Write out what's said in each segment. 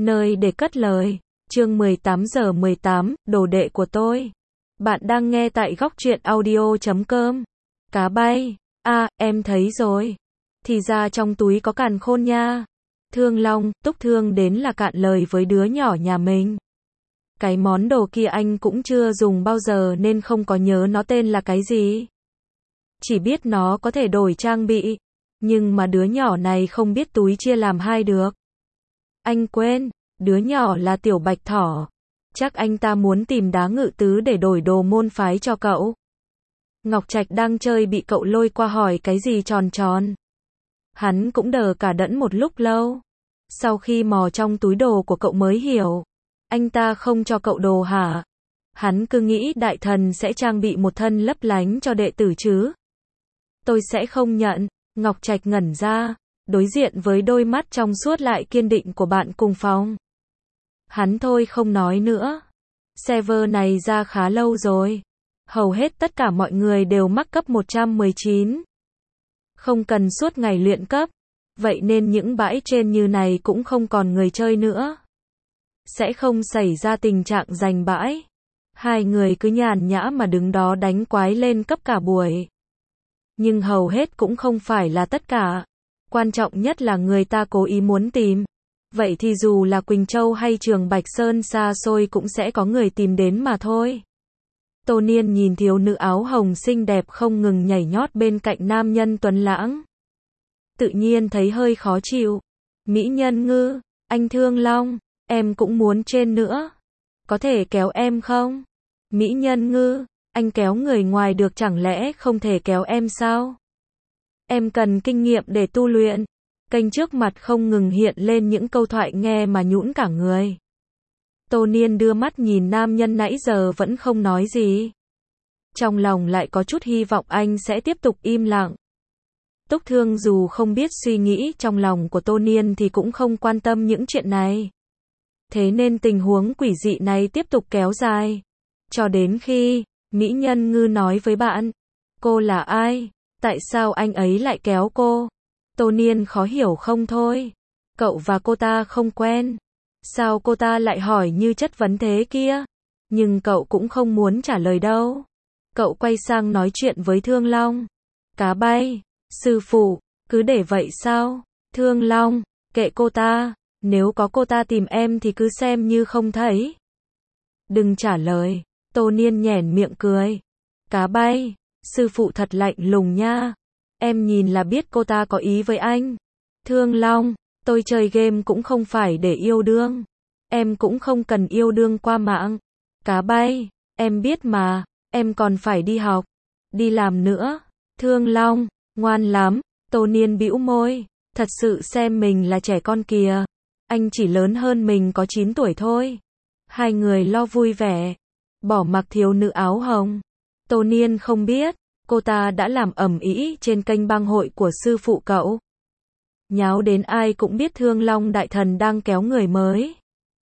Nơi để cất lời. Chương 18 giờ 18, đồ đệ của tôi. Bạn đang nghe tại góc truyện audio.com. Cá bay. Em thấy rồi. Thì ra trong túi có càn khôn nha. Thương Long, Túc Thương đến là cạn lời với đứa nhỏ nhà mình. Cái món đồ kia anh cũng chưa dùng bao giờ nên không có nhớ nó tên là cái gì. Chỉ biết nó có thể đổi trang bị. Nhưng mà đứa nhỏ này không biết túi chia làm hai được. Anh quên, đứa nhỏ là Tiểu Bạch Thỏ. Chắc anh ta muốn tìm đá ngự tứ để đổi đồ môn phái cho cậu. Ngọc Trạch đang chơi bị cậu lôi qua hỏi cái gì tròn tròn. Hắn cũng đờ cả đẫn một lúc lâu. Sau khi mò trong túi đồ của cậu mới hiểu. Anh ta không cho cậu đồ hả? Hắn cứ nghĩ đại thần sẽ trang bị một thân lấp lánh cho đệ tử chứ. Tôi sẽ không nhận. Ngọc Trạch ngẩn ra, đối diện với đôi mắt trong suốt lại kiên định của bạn cùng phòng. Hắn thôi không nói nữa. Server này ra khá lâu rồi. Hầu hết tất cả mọi người đều mắc cấp 119. Không cần suốt ngày luyện cấp. Vậy nên những bãi trên như này cũng không còn người chơi nữa. Sẽ không xảy ra tình trạng giành bãi. Hai người cứ nhàn nhã mà đứng đó đánh quái lên cấp cả buổi. Nhưng hầu hết cũng không phải là tất cả. Quan trọng nhất là người ta cố ý muốn tìm. Vậy thì dù là Quỳnh Châu hay Trường Bạch Sơn xa xôi cũng sẽ có người tìm đến mà thôi. Tô Niên nhìn thiếu nữ áo hồng xinh đẹp không ngừng nhảy nhót bên cạnh nam nhân tuấn lãng. Tự nhiên thấy hơi khó chịu. Mỹ Nhân Ngư, anh Thương Long, em cũng muốn trên nữa. Có thể kéo em không? Mỹ Nhân Ngư, anh kéo người ngoài được chẳng lẽ không thể kéo em sao? Em cần kinh nghiệm để tu luyện. Kênh trước mặt không ngừng hiện lên những câu thoại nghe mà nhũn cả người. Tô Niên đưa mắt nhìn nam nhân nãy giờ vẫn không nói gì. Trong lòng lại có chút hy vọng anh sẽ tiếp tục im lặng. Túc Thương dù không biết suy nghĩ trong lòng của Tô Niên thì cũng không quan tâm những chuyện này. Thế nên tình huống quỷ dị này tiếp tục kéo dài. Cho đến khi Mỹ Nhân Ngư nói với bạn, cô là ai? Tại sao anh ấy lại kéo cô? Tô Niên khó hiểu không thôi. Cậu và cô ta không quen. Sao cô ta lại hỏi như chất vấn thế kia? Nhưng cậu cũng không muốn trả lời đâu. Cậu quay sang nói chuyện với Thương Long. Cá bay, sư phụ, cứ để vậy sao? Thương Long, kệ cô ta. Nếu có cô ta tìm em thì cứ xem như không thấy. Đừng trả lời. Tô Niên nhoẻn miệng cười. Cá bay, sư phụ thật lạnh lùng nha. Em nhìn là biết cô ta có ý với anh. Thương Long, tôi chơi game cũng không phải để yêu đương. Em cũng không cần yêu đương qua mạng. Cá bay, em biết mà, em còn phải đi học, đi làm nữa. Thương Long, ngoan lắm. Tô Niên bĩu môi, thật sự xem mình là trẻ con kìa. Anh chỉ lớn hơn mình có 9 tuổi thôi. Hai người lo vui vẻ. Bỏ mặc thiếu nữ áo hồng. Tô Niên không biết, cô ta đã làm ầm ĩ trên kênh bang hội của sư phụ cậu. Nháo đến ai cũng biết Thương Long đại thần đang kéo người mới.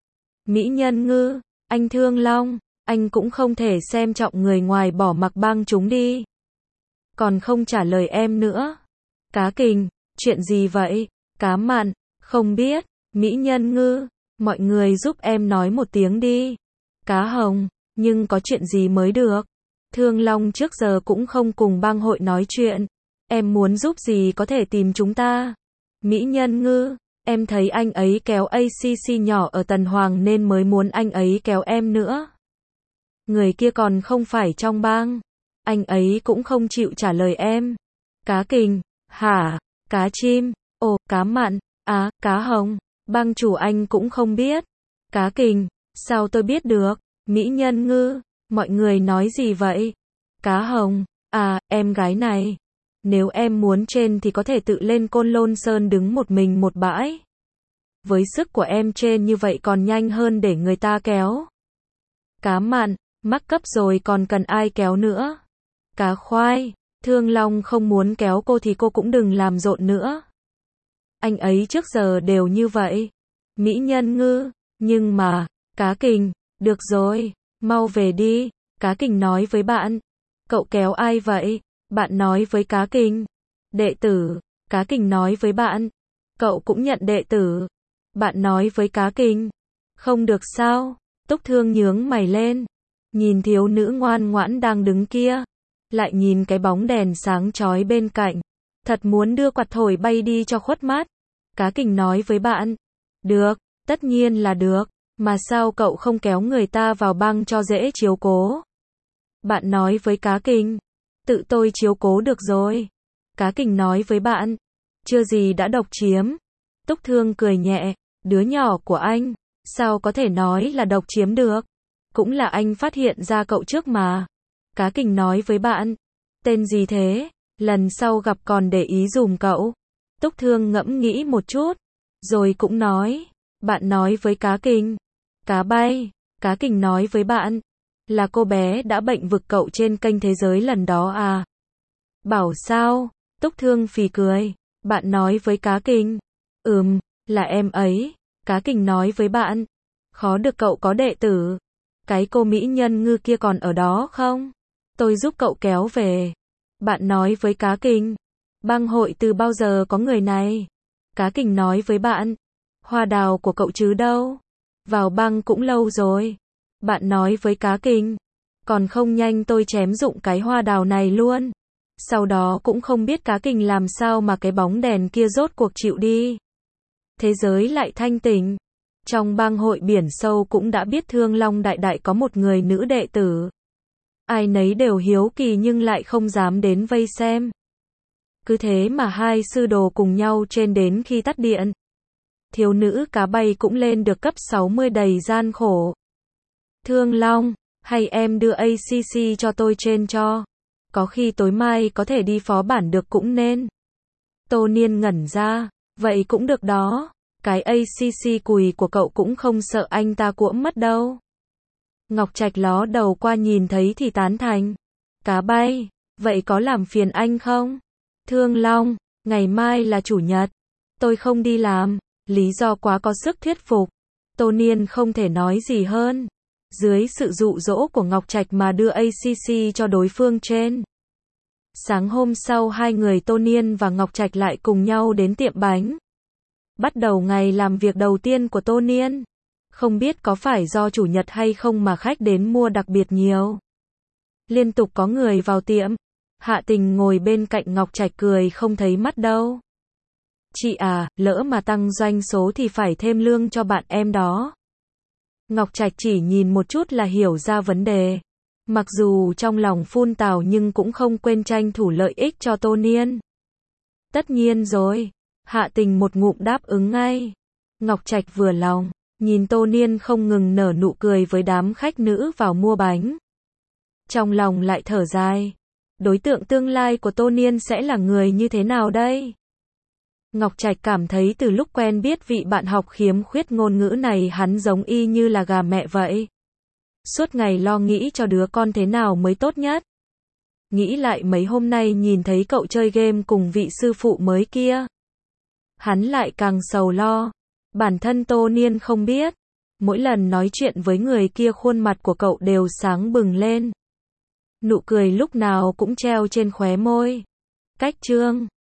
Mỹ Nhân Ngư, anh Thương Long, anh cũng không thể xem trọng người ngoài bỏ mặc bang chúng đi. Còn không trả lời em nữa. Cá Kình, chuyện gì vậy? Cá Mặn, không biết. Mỹ Nhân Ngư, mọi người giúp em nói một tiếng đi. Cá Hồng, nhưng có chuyện gì mới được? Thương Long trước giờ cũng không cùng bang hội nói chuyện. Em muốn giúp gì có thể tìm chúng ta. Mỹ Nhân Ngư, em thấy anh ấy kéo ACC nhỏ ở Tần Hoàng nên mới muốn anh ấy kéo em nữa. Người kia còn không phải trong bang. Anh ấy cũng không chịu trả lời em. Cá Kình, hả? Cá Chim, ồ, Cá Mặn, Cá Hồng, bang chủ anh cũng không biết. Cá Kình, sao tôi biết được? Mỹ Nhân Ngư, mọi người nói gì vậy? Cá Hồng, em gái này. Nếu em muốn trên thì có thể tự lên Côn Lôn Sơn đứng một mình một bãi. Với sức của em trên như vậy còn nhanh hơn để người ta kéo. Cá Mặn, mắc cấp rồi còn cần ai kéo nữa. Cá Khoai, Thương Long không muốn kéo cô thì cô cũng đừng làm rộn nữa. Anh ấy trước giờ đều như vậy. Mỹ Nhân Ngư, nhưng mà, Cá Kình, được rồi, mau về đi. Cá Kình nói với bạn. Cậu kéo ai vậy? Bạn nói với Cá Kình. Đệ tử. Cá Kình nói với bạn. Cậu cũng nhận đệ tử. Bạn nói với Cá Kình. Không được sao? Túc Thương nhướng mày lên. Nhìn thiếu nữ ngoan ngoãn đang đứng kia. Lại nhìn cái bóng đèn sáng chói bên cạnh. Thật muốn đưa quạt thổi bay đi cho khuất mắt. Cá Kình nói với bạn. Được, tất nhiên là được. Mà sao cậu không kéo người ta vào băng cho dễ chiếu cố? Bạn nói với Cá Kình. Tự tôi chiếu cố được rồi. Cá Kình nói với bạn. Chưa gì đã độc chiếm. Túc Thương cười nhẹ. Đứa nhỏ của anh, sao có thể nói là độc chiếm được? Cũng là anh phát hiện ra cậu trước mà. Cá Kình nói với bạn. Tên gì thế? Lần sau gặp còn để ý dùm cậu. Túc Thương ngẫm nghĩ một chút. Rồi cũng nói. Bạn nói với Cá Kình. Cá bay. Cá Kình nói với bạn. Là cô bé đã bệnh vực cậu trên kênh thế giới lần đó à? Bảo sao? Túc Thương phì cười. Bạn nói với Cá Kình. Là em ấy. Cá Kình nói với bạn. Khó được cậu có đệ tử. Cái cô mỹ nhân ngư kia còn ở đó không? Tôi giúp cậu kéo về. Bạn nói với Cá Kình. Bang hội từ bao giờ có người này? Cá Kình nói với bạn. Hoa đào của cậu chứ đâu? Vào bang cũng lâu rồi. Bạn nói với Cá Kình. Còn không nhanh tôi chém dụng cái hoa đào này luôn. Sau đó cũng không biết Cá Kình làm sao mà cái bóng đèn kia rốt cuộc chịu đi. Thế giới lại thanh tỉnh. Trong bang hội biển sâu cũng đã biết Thương Long Đại Đại có một người nữ đệ tử. Ai nấy đều hiếu kỳ nhưng lại không dám đến vây xem. Cứ thế mà hai sư đồ cùng nhau trên đến khi tắt điện. Thiếu nữ cá bay cũng lên được cấp 60 đầy gian khổ. Thương Long, hay em đưa ACC cho tôi trên cho. Có khi tối mai có thể đi phó bản được cũng nên. Tô Niên ngẩn ra. Vậy cũng được đó. Cái ACC cùi của cậu cũng không sợ anh ta cuỗm mất đâu. Ngọc Trạch ló đầu qua nhìn thấy thì tán thành. Cá bay, vậy có làm phiền anh không? Thương Long, ngày mai là chủ nhật. Tôi không đi làm. Lý do quá có sức thuyết phục. Tô Niên không thể nói gì hơn. Dưới sự dụ dỗ của Ngọc Trạch mà đưa ACC cho đối phương trên. Sáng hôm sau hai người Tô Niên và Ngọc Trạch lại cùng nhau đến tiệm bánh. Bắt đầu ngày làm việc đầu tiên của Tô Niên. Không biết có phải do chủ nhật hay không mà khách đến mua đặc biệt nhiều. Liên tục có người vào tiệm. Hạ Tình ngồi bên cạnh Ngọc Trạch cười không thấy mắt đâu. Chị à, lỡ mà tăng doanh số thì phải thêm lương cho bạn em đó. Ngọc Trạch chỉ nhìn một chút là hiểu ra vấn đề. Mặc dù trong lòng phun tào nhưng cũng không quên tranh thủ lợi ích cho Tô Niên. Tất nhiên rồi. Hạ Tình một ngụm đáp ứng ngay. Ngọc Trạch vừa lòng. Nhìn Tô Niên không ngừng nở nụ cười với đám khách nữ vào mua bánh. Trong lòng lại thở dài. Đối tượng tương lai của Tô Niên sẽ là người như thế nào đây? Ngọc Trạch cảm thấy từ lúc quen biết vị bạn học khiếm khuyết ngôn ngữ này hắn giống y như là gà mẹ vậy. Suốt ngày lo nghĩ cho đứa con thế nào mới tốt nhất. Nghĩ lại mấy hôm nay nhìn thấy cậu chơi game cùng vị sư phụ mới kia. Hắn lại càng sầu lo. Bản thân Tô Niên không biết. Mỗi lần nói chuyện với người kia khuôn mặt của cậu đều sáng bừng lên. Nụ cười lúc nào cũng treo trên khóe môi. Cách chương